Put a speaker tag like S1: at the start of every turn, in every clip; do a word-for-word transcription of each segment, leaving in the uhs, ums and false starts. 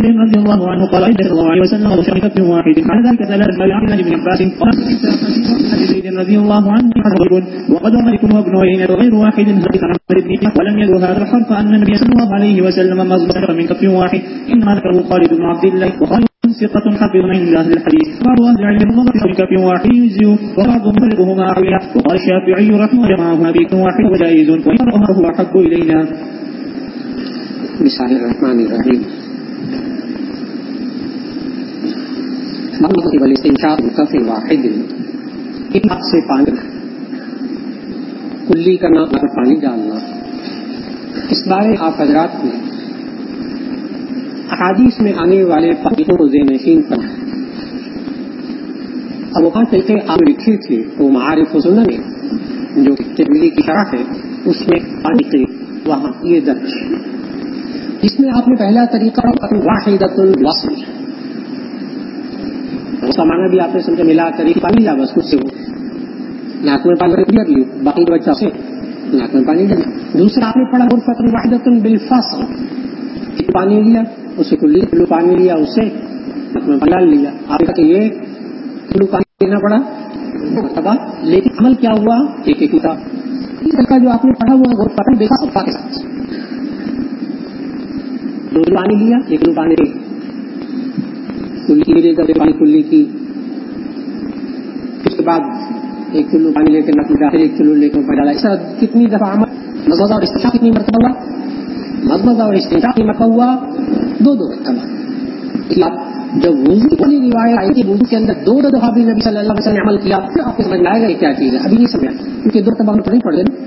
S1: رضي الله عنه قال صلى الله عليه وسلم وشر كف واحد على ذلك ثلاث بل عن ابن عباس قال زيد رضي الله عنه حرب وقد مالك وابن عيينة وغير واحد حديث عن عمرو بن ولم يذكر هذا الحرف أن النبي صلى الله عليه وسلم مصدر من كف واحد إنما ذكره خالد بن عبد الله وقال ثقة حفظ عند أهل الحديث بعض أهل العلم الله في كف واحد يجزئ وبعضهم فرقهما أحوله وقال الشافعي رحمه جمعهما بكف واحد وجائز ويراه هو أحب إلينا.
S2: بسم الله الرحمن الرحيم. مطلب الاستنشاق بكف واحد ایک ناک سے پانی کلی کا ناک پر پانی ڈالنا. اس بارے آپ حضرات نے احادیث میں آنے والے طریقوں کو ذہن نشین کرنا. اب وہ پانچ طریقے آپ لکھے تھے وہ معارف و سنن میں جو ترمذی کی شرح ہے اس میں پانچ طریقے وہاں یہ درج ہے. اس میں آپ نے پہلا طریقہ واحدۃ الوصل، اس کا معنی بھی آپ نے سمجھا ملا طریقہ پانی لیا بس کچھ سے وہ ناک میں پانی کلیئر لی باقی بچہ سے ناک میں پانی ڈالی. دوسرا آپ نے پڑھا غرفۃ واحدۃ بالفصل، پانی لیا اسے کلی کلو پانی لیا اس سے ناک میں پانی ڈال لیا. آپ نے کہا کہ یہ کلو پانی لینا پڑا مرتبہ لیکن عمل کیا ہوا ایک ایک ہوتا. طریقہ جو آپ نے پڑھا ہوا غرفۃ بالفصل کے ساتھ دو کلو پانی لیا ایک کلو پانی کلی لے کر پانی کلی کی، اس کے بعد ایک کلو پانی لے کر ناک میں ڈالا ایک کلو لے کر ڈالا. اس طرح کتنی دفعہ عمل مضمضہ اور استنشاق کتنی مرتبہ ہوا؟ مضمضہ اور استنشاق کتنی مرتبہ ہوا؟ دو دو مرتبہ. جب وضو والی روایت آئی کہ وضو کے اندر دو دو دفعہ بھی نبی صلی اللہ علیہ وسلم نے عمل کیا پھر آپ کو سمجھ میں آئے گا یہ کیا چیز ہے. ابھی نہیں سمجھا کیونکہ دو مرتبہ تو نہیں پڑھ گئے.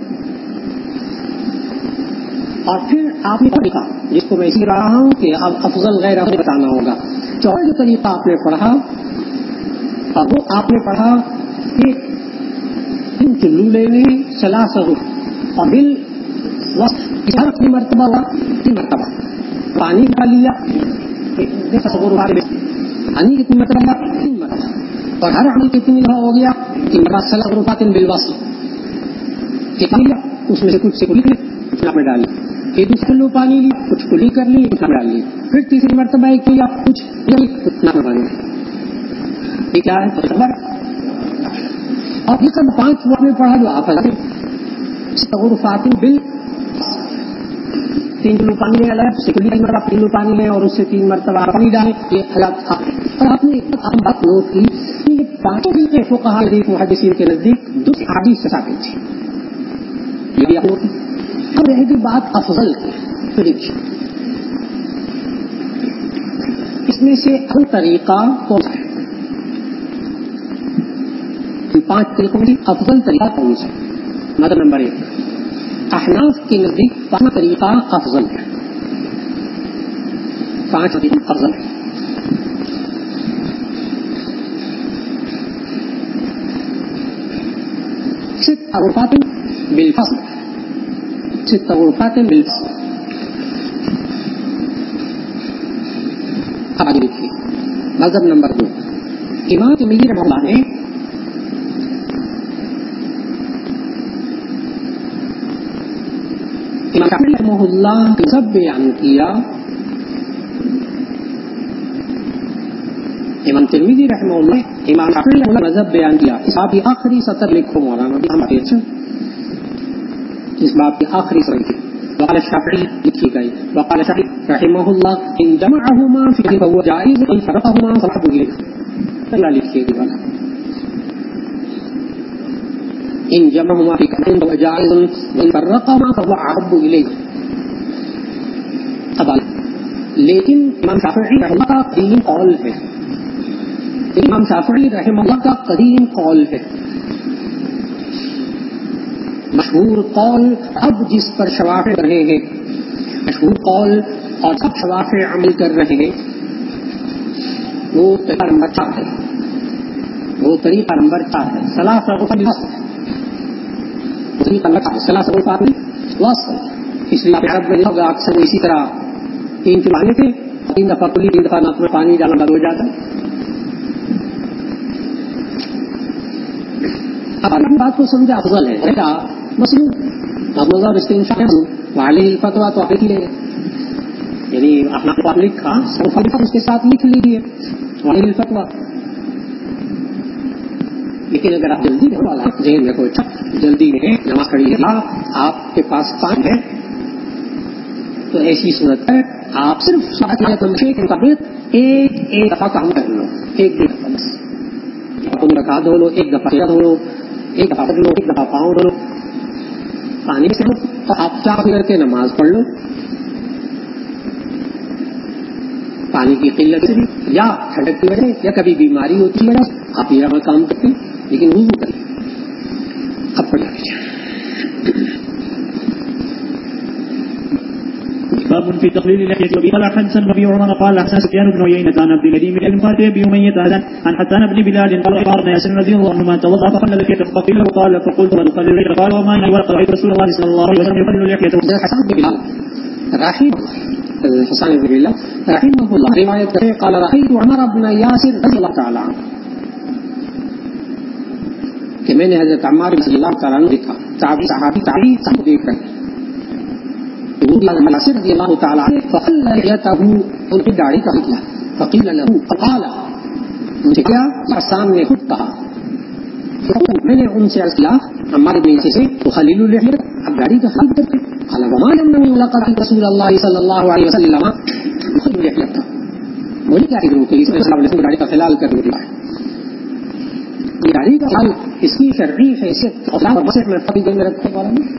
S2: اور پھر آپ نے طریقہ جس کو میں اسی رہا ہوں کہ اب افضل غیر افضل بتانا ہوگا. چوتھا جو طریقہ آپ نے پڑھا اب وہ آپ نے پڑھا کہ تین چلو لینے ثلاث اور بل وقت کتنی مرتبہ ہوا؟ تین مرتبہ. پانی کا لیا پانی کتنی مرتبہ ہوا؟ تین مرتبہ. اور ہر عمل کتنی دفعہ ہو گیا؟ تین مرتبہ. ثلاث غرفات بالوصل کتنا لیا اس میں سے کچھ سے کلی کچھ میں ڈالی پھر دوسرے کلو پانی لی کچھ کلی کر لی کچھ ڈال لی پھر تیسری مرتبہ ایک کیا کچھ کتنا پانی. یہ کیا ہے خبر؟ اور یہ سب پانچ وقت میں پڑھا جو آپ غرفات بل تین کلو پانی لے الگ سے کلی مرتبہ تین کلو پانی لیں اور اس سے تین مرتبہ پانی ڈالیں. یہ حالات اور آپ نے ایک اہم بات نوٹ کی کہ یہ پانچوں طریقے فقہاء محدثین کے نزدیک دوسری حدیث سے ثابت تھی. یہ بھی اب رہے گی بات افضل کی. تو دیکھیے اس میں سے اہم طریقہ کون سا ہے؟ پانچ طریقوں میں افضل طریقہ کون سا ہے؟ مطلب نمبر ایک احناف کے نزدیک پانچ طریقہ افضل ہے. پانچ طریقہ افضل ہے. ست غرفات بالفصل ست غرفات بالفصل. اب آگے دیکھیے مذہب نمبر دو. امام ترمذی رحمہ اللہ نے امام شافعی رحمہ اللہ کا مذہب بیان کیا. امام ترمذی رحمہ اللہ امام شافعی رحمہ اللہ مذہب بیان کیا. اس باب کی آخری سطر لکھو مولانا اس باب کی آخری سطر لکھی. وقال الشافعي لکھی گئی وقال الشافعي رحمہ اللہ ان جمعهما فيه فهو جائز ان فرقهما فالحب الیہ. اللہ لکھیے گی والا ان جمعهما فيه فهو جائز ان فرقهما فهو احب الیہ. اب لیکن امام شافعی رحمہ اللہ کا قدیم قول ہے امام شافعی رحمہ اللہ کا قدیم قول ہے مشہور قول اب جس پر شوافع رہے ہیں مشہور قول اور سب شوافع عمل کر رہے ہیں وہ طریقہ نمبر چار ہے. وہ طریقہ نمبر چار ہے ثلاث غرفات بالوصل. طریقہ نمبر چار ثلاث غرفات بالوصل. اس لیے آپ عرب میں ہوگا اکثر اسی طرح تین چلانے تھے تین دفعہ کلی تین دفعہ ناک میں پانی ڈالنا بند ہو جاتا. اب اپنی بات کو سمجھا افضل ہے کیا؟ مصنوع مضمضہ اور استنشاق وعلیہ الفتویٰ تو آپ لیں یعنی اپنا لکھا اس کے ساتھ لکھ لیجیے فتویٰ. لیکن اگر آپ جلدی میں والا ذہن میں کوئی جلدی میں نماز کھڑی ہے آپ کے پاس پانی ہے تو ایسی صورت ہے آپ صرف کے مطابق ایک ایک دفعہ کام کر لو. ایک ایک دفعہ بس تم رکھا دھو لو, ایک دفعہ دھو لو, ایک دفعہ لو, ایک دفعہ پاؤں دھو لو پانی سے لو تو آپ چاہ کر کے نماز پڑھ لو. پانی کی قلت سے بھی یا ٹھنڈک کی وجہ یا کبھی بیماری ہوتی ہے آپ یہ کام کرتے ہیں لیکن وضو کریں. اب پڑھ لیجیے.
S1: باب في تقليل اللحية. وبه قال حدثنا ابي عمر قال حدثنا سفيان بن عيينة عن عبد الكريم بن قاتل ابي أمية عن حسان بن بلال قال قال ياسر رضي الله عنهما توضأ فقلل اللحية فقيل له قال فقلت وقلل اللحية قال وما أنا ولقد رأيت رسول الله صلى الله عليه وسلم يقلل اللحية.
S2: حسان بن بلال رحيم حسان بن بلال رحمه الله روایت کرتے قال رأيت عمر بن ياسر رضي الله تعالى عنه کہ میں نے حضرت عمار رضی اللہ تعالیٰ عنہ دیکھا. صحابی تابعی سب دیکھ کر یاسر رضی اللہ تعالیٰ عنہ فقل لحیته ان کی داڑھی کا نکلا فقیل له فقال ان سے کیا حسان نے خود کہا میں نے ان سے عرض کیا عمار بن یاسر سے تخلل اللحیۃ اب داڑھی کا خلل کرتے قال وما لم لقد رسول اللہ صلی اللہ علیہ وسلم يخلل لحیته. مجھے کیا کہ صلی اللہ علیہ وسلم داڑھی کا خلال کرنے کے بعد یہ داڑھی کا خلال اس کی شرعی حیثیت اور مسجد میں فقی دن میں رکھنے والا نہیں.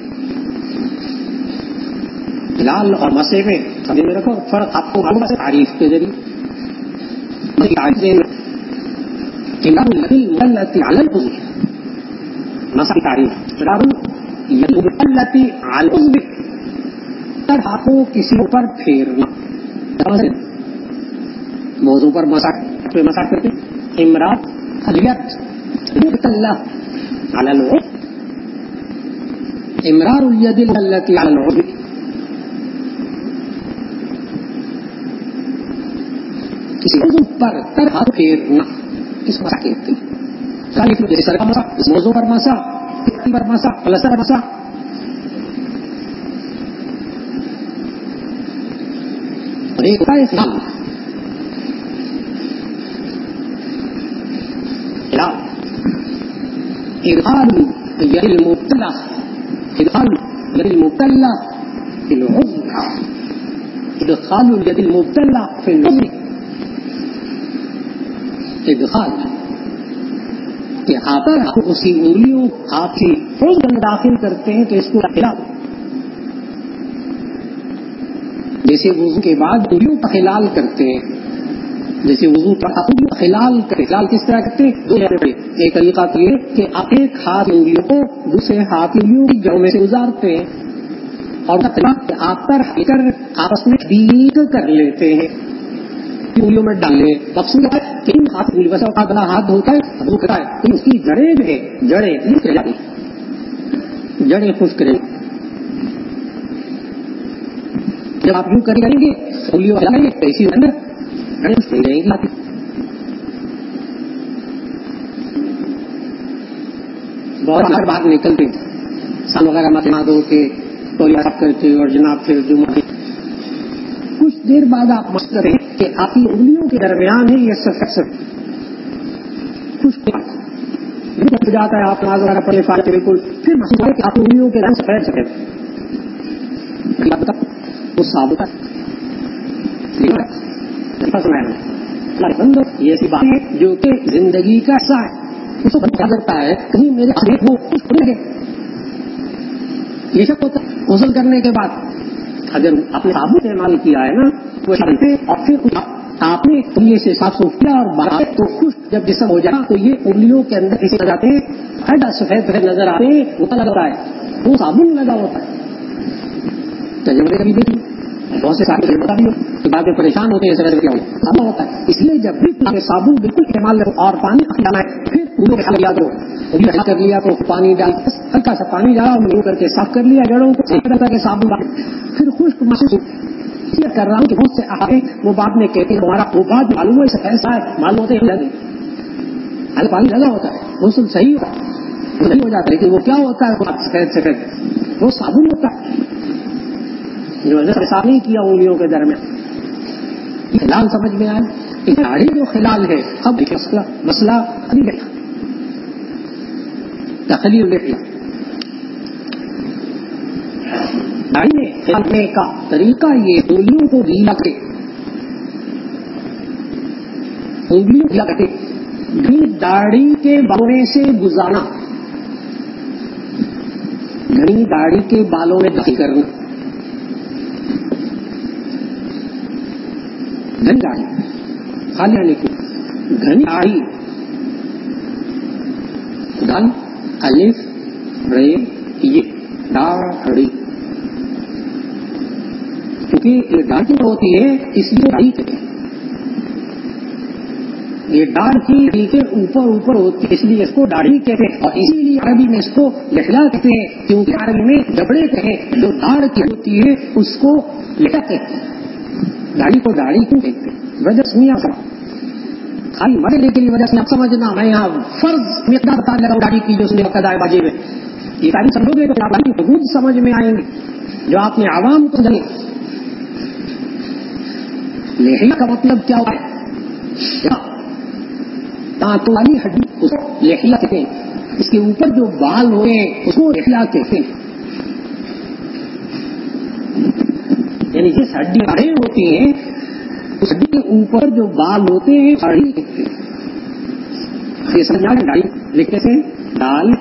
S2: خلال اور مسجد میں فقی میں رکھو فرق آپ کو معلوم ہے تعریف کے ذریعے. مسئلہ تعریف ہاتھوں کسی پر پھیرنا موضوع پر مساق پہ مساق کرتے امراض خلیت اللہ علی العضو امرار الید التي علی العضو کسی عضو پر تر ہاتھ پھیرنا اس مسا کہتے ہیں. جیسے سر کا مسا اس موضوع پر مسا پٹی پر مسا پلسر مسا اور ایک ہوتا ہے فلال ادخال اليد المبتلى ادخال اليد المبتلى في العضو ادخال اليد المبتلى في العضو ادخال کہ آپ اسی انگلیوں آپ کی عضو میں داخل کرتے ہیں تو اس کو خلال جیسے وضو کے بعد انگلیوں کا خلال کرتے ہیں جیسے وضو پر خلال کرتے خلال کس طرح کرتے ہیں دو ایک طریقہ تو یہ کہ آپ ایک ہاتھ انگلیوں کو دوسرے ہاتھ انگلیوں کی جڑوں میں سے گزارتے ہیں اور آپ پر کر آپس میں بیک کر لیتے ہیں انگلیوں میں ڈالنے مقصود ہے کہ ان ہاتھ انگلی بس بڑا ہاتھ دھوتا ہے دھوتا ہے تو اس کی جڑیں جو ہے جڑیں خشک رہ جاتی جڑیں خشک رہیں جب آپ یوں کریں گے انگلیوں ہلائیں گے ایسی اندر جڑیں خشک رہیں گی. بہت ہر بات نکلتے سال وغیرہ مت دو کے تولیہ صاف کرتے اور جناب پھر جمعہ کچھ دیر بعد آپ مشق کریں کہ آپ کی انگلیوں کے درمیان ہے یہ سفید سفید کچھ ہو جاتا ہے آپ نماز وغیرہ پڑھے فارغ بالکل پھر محسوس ہے کہ آپ کی انگلیوں کے رنگ سفید سفید وہ ثابت ہے یہ ایسی بات ہے جو کہ زندگی کا حصہ ہے اس کو بتا کرتا ہے کہیں میرے خرید ہو کچھ کھلے گئے یہ سب ہوتا ہے غسل کرنے کے بعد اگر آپ نے صابن استعمال کیا ہے نا وہ شرطے اور پھر آپ نے کلیے سے صاف صوف کیا اور باہر تو خشک جب جسم ہو جائے تو یہ انگلیوں کے اندر ایسے جاتے ہیں ہر سفید سفید نظر آتے ہیں وہ لگ رہا ہے وہ صابن لگا ہوتا ہے تجربے کبھی دیکھی بہت سے صاحب بتا بھی ہو کہ بعد میں پریشان ہوتے ہیں سفید کیا صابن ہوتا ہے اس لیے جب بھی صابن بالکل استعمال کرو اور پانی ڈالنا ہے پھر انگلیوں کے خیال یاد کرو کر لیا تو پانی ڈال ہلکا سا پانی ڈالا منہ کر کے صاف کر لیا جڑوں کو صابن پھر خشک محسوس کر رہا ہوں کہ بہت سے آئے وہ بعد میں کہتے ہیں ہمارا وہ بات معلوم ہے ایسا ہے معلوم ہوتے ہیں لگے ارے پانی لگا ہوتا ہے غسل صحیح ہوتا ہے نہیں ہو جاتا ہے لیکن وہ کیا ہوتا ہے سفید سفید وہ صابن ہوتا ہے جو وجہ سے صاف نہیں کیا انگلیوں کے درمیان خلال سمجھ میں آئے. داڑھی جو خلال ہے اب مسئلہ مسئلہ تخلیل لحیہ. داڑھی میں خلالنے کا طریقہ یہ انگلیوں کو ڈھیلا کرے انگلیوں ڈھیلا کرے بھی داڑھی کے بالوں سے گزارنا, گھنی داڑھی کے بالوں میں داخل کرنا. گھنی داڑھی خالی آنے کی گھنی داڑھی دل الف رے یہ داڑھی, کیونکہ یہ داڑھی ہوتی ہے اس لیے داڑھی کہتے ہیں. یہ داڑھ کی کے اوپر اوپر ہوتی ہے اس لیے اس کو داڑھی کہتے ہیں, اور اسی لیے عربی میں اس کو لحیہ کہتے ہیں, کیونکہ عربی میں جبڑے کہیں جو داڑھ کی ہوتی ہے اس کو لحیہ کہتے ہیں. داڑھی کو داڑھی کیوں کہتے ہیں؟ وجہ سنیا سر خالی مرنے کے لیے وجہ سے آپ سمجھنا میں یہاں فرض مقدار بتا لگا داڑھی کی جو اس نے وقت آئے باجی میں یہ ساری سمجھو گے تو داڑھی کی حدود سمجھ میں آئیں گے جو آپ نے عوام کو سمجھیں. لحیہ کا مطلب کیا ہوتا ہے؟ دانتوں والی ہڈی اس کو لحیہ کہتے ہیں. اس کے اوپر جو بال ہوئے ہیں اس کو لحیہ کہتے ہیں. یعنی جس ہڈی بڑے ہوتی ہیں اس ہڈی کے اوپر جو بال ہوتے ہیں داڑھی کہتے ہیں. یہ سمجھا کہ داڑھی لکھتے سے دال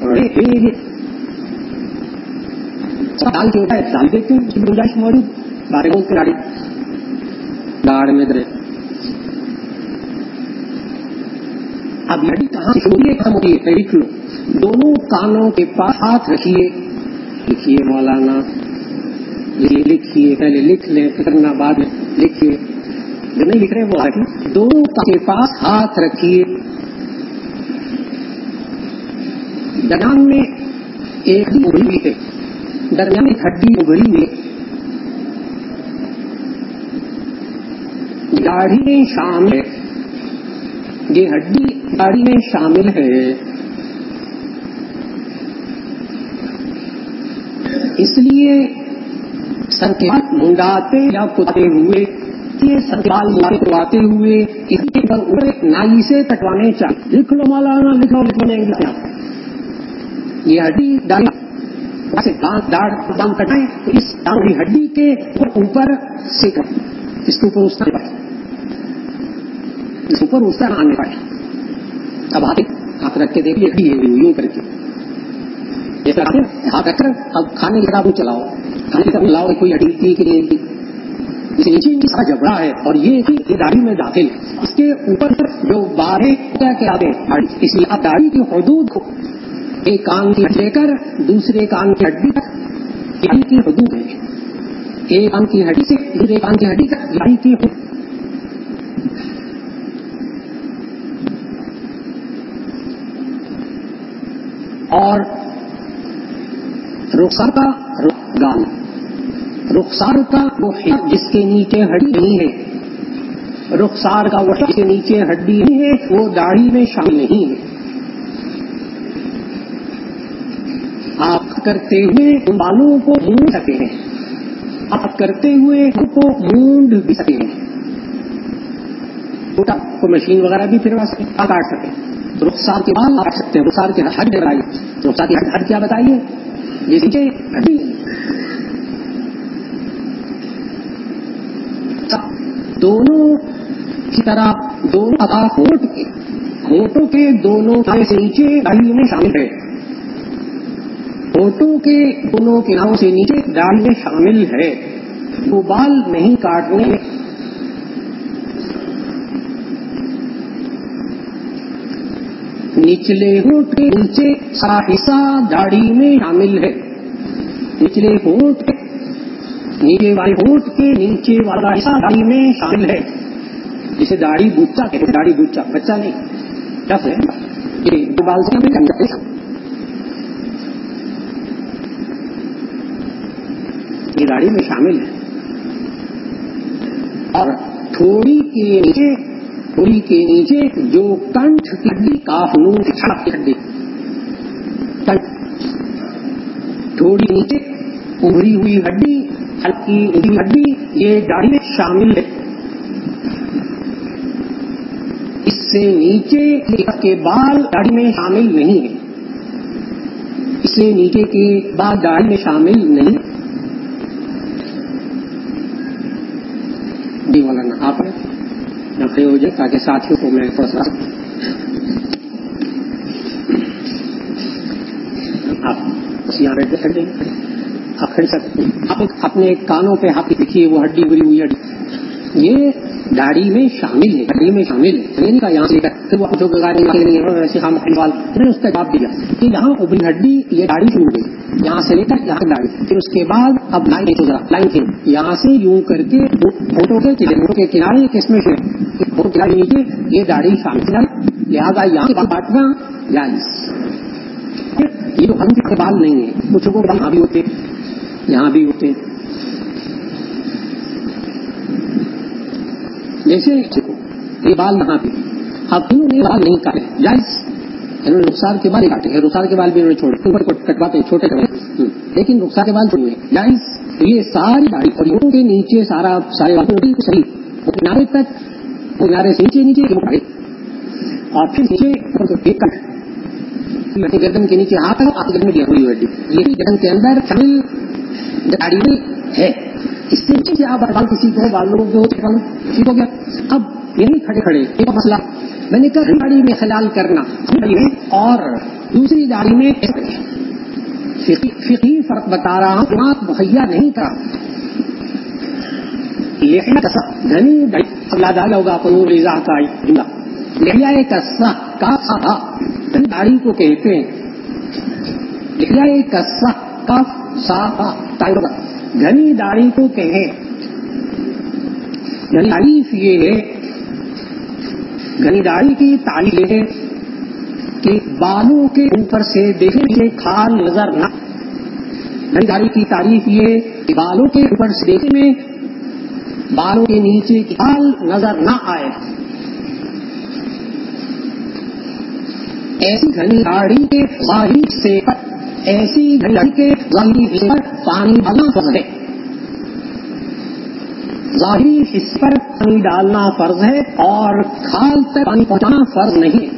S2: دال کے ہوتا ہے دال دیکھتے ہیں اس کی گنجائش موجود بارے بولتے داڑھی داڑھ میں درے. اب ہڈی کہاں سے شروع ختم ہوتی ہے لکھ لو. دونوں کانوں کے پاس ہاتھ رکھیے, لکھیے مولانا لکھیے پہلے لکھ لیں کرنا بعد میں لکھیے جو نہیں لکھ رہے وہ آگے. دونوں کے پاس ہاتھ رکھیے, درمیان میں ایک ہڈی ابھری ہوئی ہے, درمیان ایک ہڈی ابھری ہوئی ہے. داڑھی میں شامل ہے, یہ ہڈی داڑھی میں شامل ہے. اس لیے سر کے بال منڈاتے یا کھداتے ہوئے یہ سر کے بال منڈاتے ہوئے اسی کے اوپر نائی سے کٹوانے چاہیے. لکھ لو مولانا لکھ لو لکھ لو. یہ ہڈی داڑھی سے دانت دانت کٹائیں تو اس داڑھی ہڈی کے اوپر سے اس کے اوپر اس طرح اس اوپر اس طرح آنے پائے. اب ہاتھ ہاتھ رکھ کے دیکھیے ہڈی ہے یوں کر کے ایسا ہاتھ رکھ کر اب کھانے کی طرح چلاؤ کھانے کی طرح لاؤ کوئی ہڈی تھی کہ نہیں تھی. اس نیچے سارا جبڑا ہے اور یہ یہ داڑھی میں داخل اس کے اوپر جو بارے کیا کیا آتے ہیں. اس لیے اب داڑھی کی حدود کو ایک کان کی لے کر دوسرے کان کی ہڈی تک داڑھی کی حدود ہے. ایک کان کی ہڈی سے دوسرے کان کی ہڈی تک داڑھی کی حدود. اور رخسار کا گال رخسار کا وہ جس کے نیچے ہڈی نہیں ہے رخسار کا وہ جس کے نیچے ہڈی نہیں ہے وہ داڑھی میں شامل نہیں ہے. آپ کرتے ہوئے ان بالوں کو مونڈ سکتے ہیں, آپ کرتے ہوئے ان کو مونڈ بھی سکتے ہیں. کو مشین وغیرہ بھی پھروا سکتے ہیں, کاٹ سکتے ہیں. رخسار کے بال کاٹ سکتے ہیں. رخسار کے حد بتائیے رخسار کی حد کیا بتائیے یہ نیچے ہڈی دونوں کی طرح دونوں اطراف ہونٹ کے ہونٹوں کے دونوں سے نیچے داڑھی میں شامل ہے. ہونٹوں کے دونوں کناروں سے نیچے داڑھی میں شامل ہے. وہ بال نہیں کاٹنے. نچلے ہونٹ کے نیچے سارا حصہ داڑھی میں شامل ہے. نچلے ہونٹ کے نیچے والے ہونٹ کے نیچے والا حصہ داڑھی میں شامل ہے. جسے داڑھی بچہ کہتے ہیں. داڑھی بچہ بچہ نہیں دس ہے یہ دو بال سے ہمیں کرنا ہے. یہ داڑھی میں شامل ہے. اور تھوڑی کے نیچے تھوڑی کے نیچے جو کنٹھ کی ہڈی کاف نون کی چھڑک کی ہڈی تھوڑی نیچے ابھری ہوئی ہڈی ہلکی ابھری ہڈی یہ داڑھی میں شامل ہے. سے نیچے کے بال داڑھی میں شامل نہیں ہے، اس سے نیچے کے بال داڑھی میں شامل نہیں. جی مولانا آپ کھڑے ہو جائے تاکہ ساتھیوں کو میں تھوڑا سا آپ یہاں بیٹھ کر دیں. آپ کھڑ سکتے ہیں. آپ اپنے کانوں پہ ہاتھ دیکھیے، وہ ہڈی بری ہوئی ہڈی یہ داڑھی میں شامل ہے، داڑھی میں شامل ہے. یہ نہیں کہا یہاں سے لے کر پھر وہ جو ایسے خام سوال میں نے اس کا جواب دیا کہ یہاں ابری ہڈی یہ داڑھی شروع ہوئی، یہاں سے لے کر یہاں داڑھی، پھر اس کے بعد اب لائن ذرا لائن کے یہاں سے یوں کر کے فوٹو کے فوٹو کے کنارے کس میں سے فوٹو کنارے نیچے یہ داڑھی شامل ہے، لہٰذا یہاں سے کاٹنا جائز. یہ تو ہم کے بال نہیں ہے، کچھ کو یہاں بھی ہوتے یہاں بھی ہوتے جیسے یہ بال یہاں پہ اب انہوں نے بال نہیں کاٹے جائز، انہوں نے رخسار کے بال کاٹے ہیں، رخسار کے بال بھی انہوں نے چھوڑے اوپر کٹواتے چھوٹے کرے، لیکن رخسار کے بال چھوڑے جائز. یہ ساری داڑھی اور یوں کے نیچے سارا سارے بالوں صحیح کنارے تک کنارے سے نیچے نیچے اور پھر نیچے گردن کے نیچے ہاتھ آپ گردن میں ہوئی ہڈی یہی گردن کے اندر شامل داڑھی میں ہے. اس سے نیچے سے آپ بال کسی کو بالوں کو ٹھیک ہو گیا. اب یہی کھڑے کھڑے ایک مسئلہ میں نے کہا داڑھی میں خلال کرنا اور دوسری داڑھی میں فقہی فرق بتا رہا ہوں، دماغ مہیا نہیں کرا. گھنی داڑھی ہوگا قلوب رضا کا لحیہ کسہ کا داڑھی کو کہتے ہیں، لحیہ کسہ کا سا گھنی داڑھی کو کہیں. گھنی تعریف یہ ہے، گھنی داڑھی کی تعریف یہ ہے کہ بالوں کے اوپر سے دیکھنے سے کھال نظر نہ. گھنی داڑھی کی تعریف یہ ہے کہ بالوں کے اوپر سے دیکھنے میں بالوں کے نیچے کی کھال نظر نہ آئے. ایسی گھنی داڑھی کے ظاہری حصے پر ایسی گھنی داڑھی کے ظاہری حصے پر پانی ڈالنا فرض ہے. ظاہری حصے پر پانی ڈالنا فرض ہے اور کھال تک پانی پہنچانا فرض نہیں.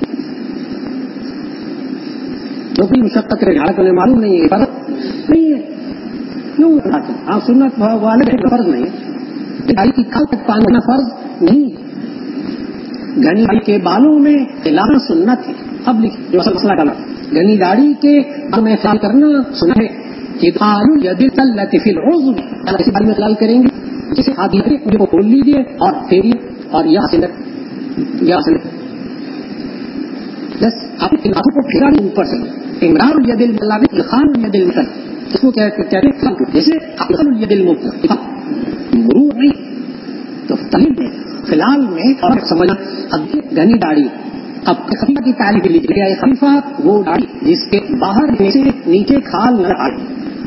S2: جو بھی مشقت کرے جھاڑ کرنے معلوم نہیں ہے فرض نہیں ہے. کیوں آپ سنت والے فرض نہیں ہے، داڑھی کی کھال تک پانی ڈالنا فرض نہیں ہے. گھنی داڑھی کے بالوں میں ہلانا سنت ہے. اب لکھیں جو اصل مسئلہ ڈالا گھنی داڑھی کے بال میں خیال کرنا سنت ہے. ادخال الید التي في العضو اسی بال میں خیال کریں گے جسے ہاتھ دیجیے کو کھول لیجیے اور پھیریے اور یہاں سے یہاں سے بس آپ ہاتھوں کو پھیرا دیں اوپر سے. امرار الید المطلب ادخال الید المطلب اس کو کہتے ہیں جیسے ادخال الید المطلب مرور نہیں تو تعلیم فی الحال میں اور سمجھنا. اب گھنی داڑھی اب خفیفہ کی تعریف لیجیے. خفیفہ وہ داڑھی جس کے باہر نیچے نیچے کھال نہ آئے.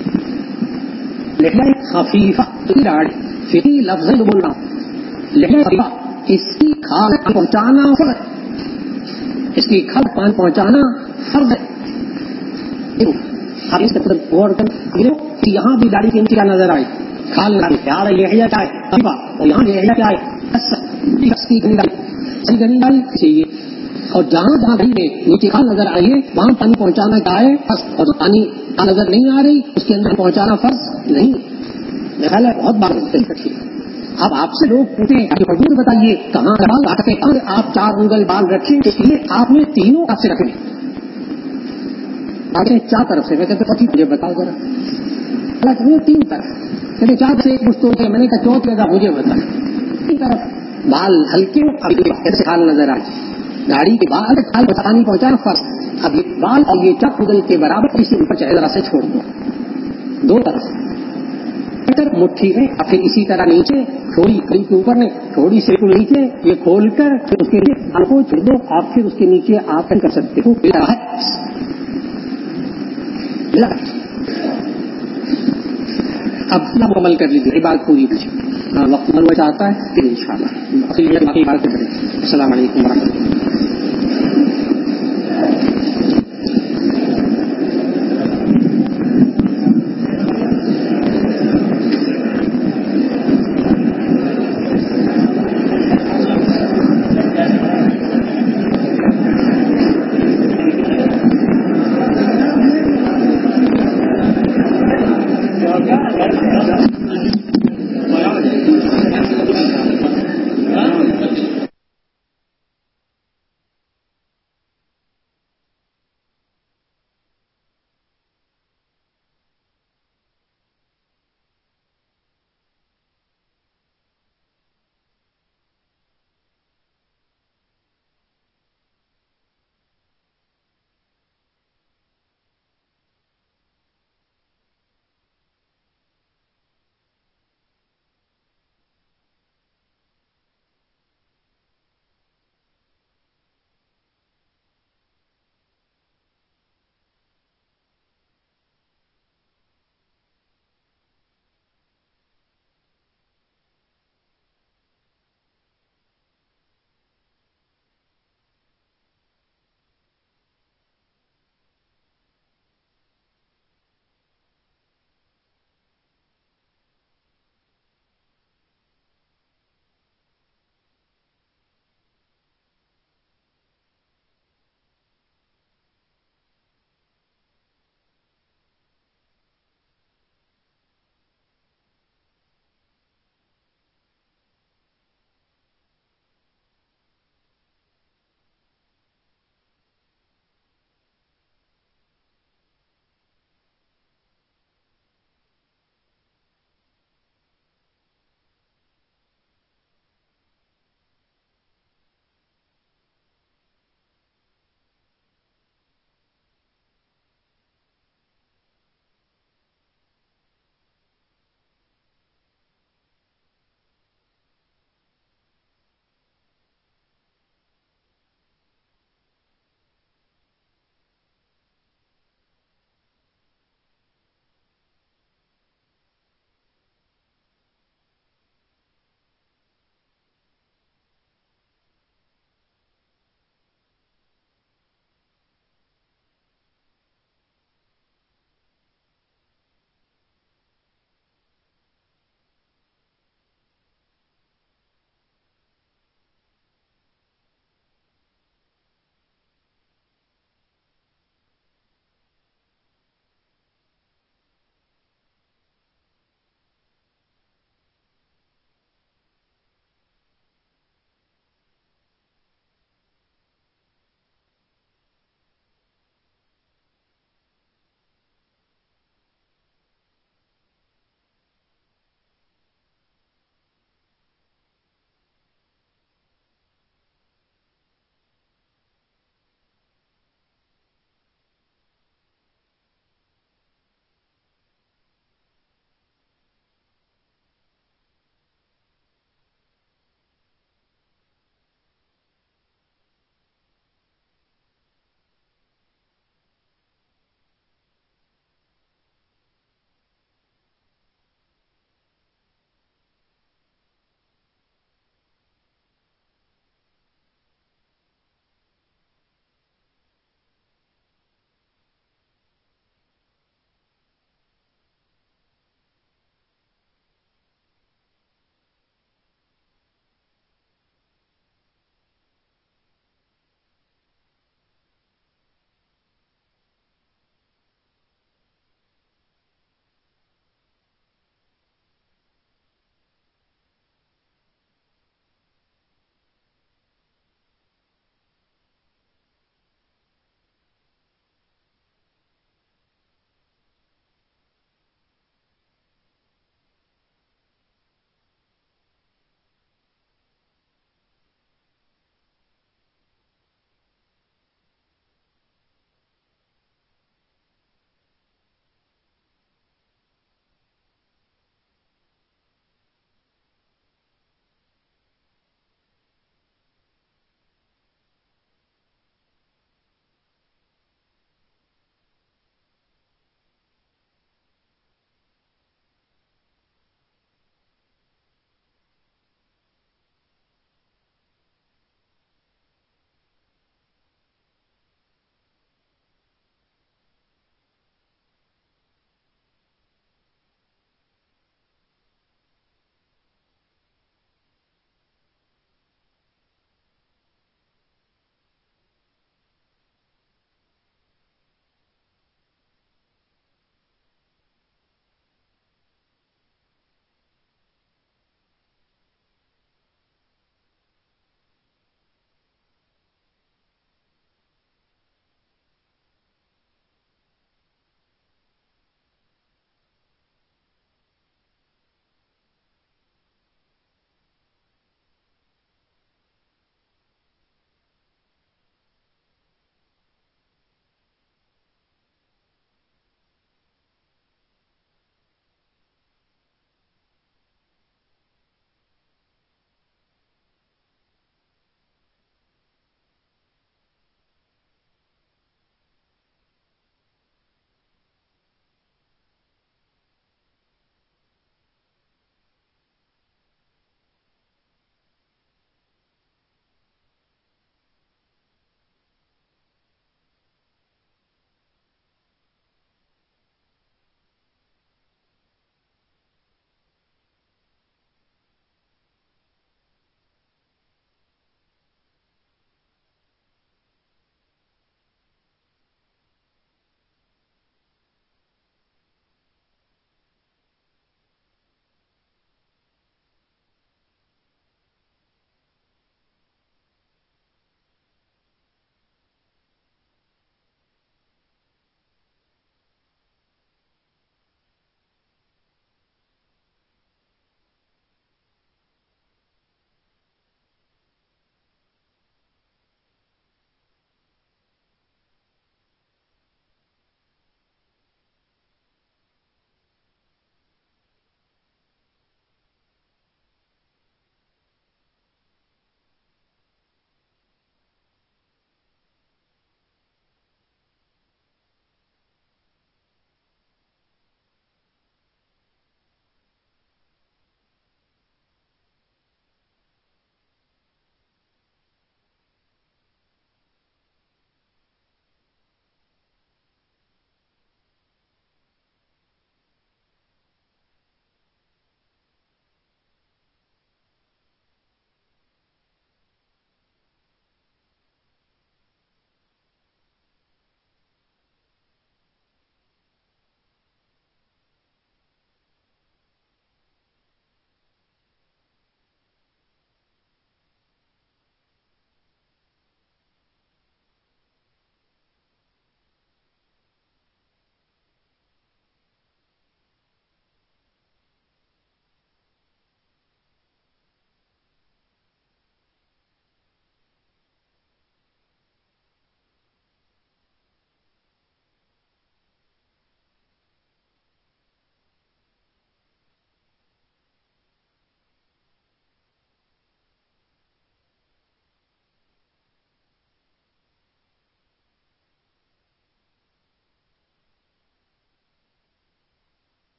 S2: لحیہ خفیفہ کی داڑھی فی لفظ بولنا لحیہ خفیفہ اس کی کھال پہنچانا فرض ہے، اس کی کھال پان پہنچانا فرض ہے. اب اس کا غور کریں کہ یہاں بھی داڑھی کے نیچے کیا نظر آئے کھال نہ آئے. لحیہ کیا ہے خفیفہ اور یہاں لحیہ کیا ہے اس کی گھنی داڑھی صحیح گھنی داڑھی چاہیے. اور جہاں جہاں بھی میں نیچے کھال نظر آئی ہے وہاں پانی پہنچانا کیا ہے فرض. اور پانی نظر نہیں آ رہی اس کے اندر پہنچانا فرض نہیں. میرا خیال ہے بہت بات رکھی. اب آپ سے لوگ پوچھیں کہ حضور بتائیے کہاں بال رکھتے ہیں. آپ چار انگل بال رکھیں اس لیے آپ نے تینوں طرف سے رکھیں آگے چار طرف سے. میں کہتے پتی مجھے بتاؤ ذرا تین طرف کہتے چار سے ایک مشتو میں نے کہا چوتھ لگا مجھے بتا تین طرف بال ہلکے ایسے کھال نظر آئے. داڑھی کے بعد کھال پانی پہنچانا فرض. اب یہ بال اور یہ چپ انگل کے برابر اس سے اوپر چاہے ذرا سے چھوڑ دو دو طرف مٹھی میں اور پھر اسی طرح نیچے تھوڑی کڑی کے اوپر نے تھوڑی سے نیچے یہ کھول کر پھر اس کے لیے کو چھوڑ دو. آپ پھر اس کے نیچے آپ کر سکتے ہو. اب مکمل کر لیجیے بات پوری وقت ملوا چاہتا ہے پھر ان شاء اللہ. السلام علیکم و رحمۃ اللہ.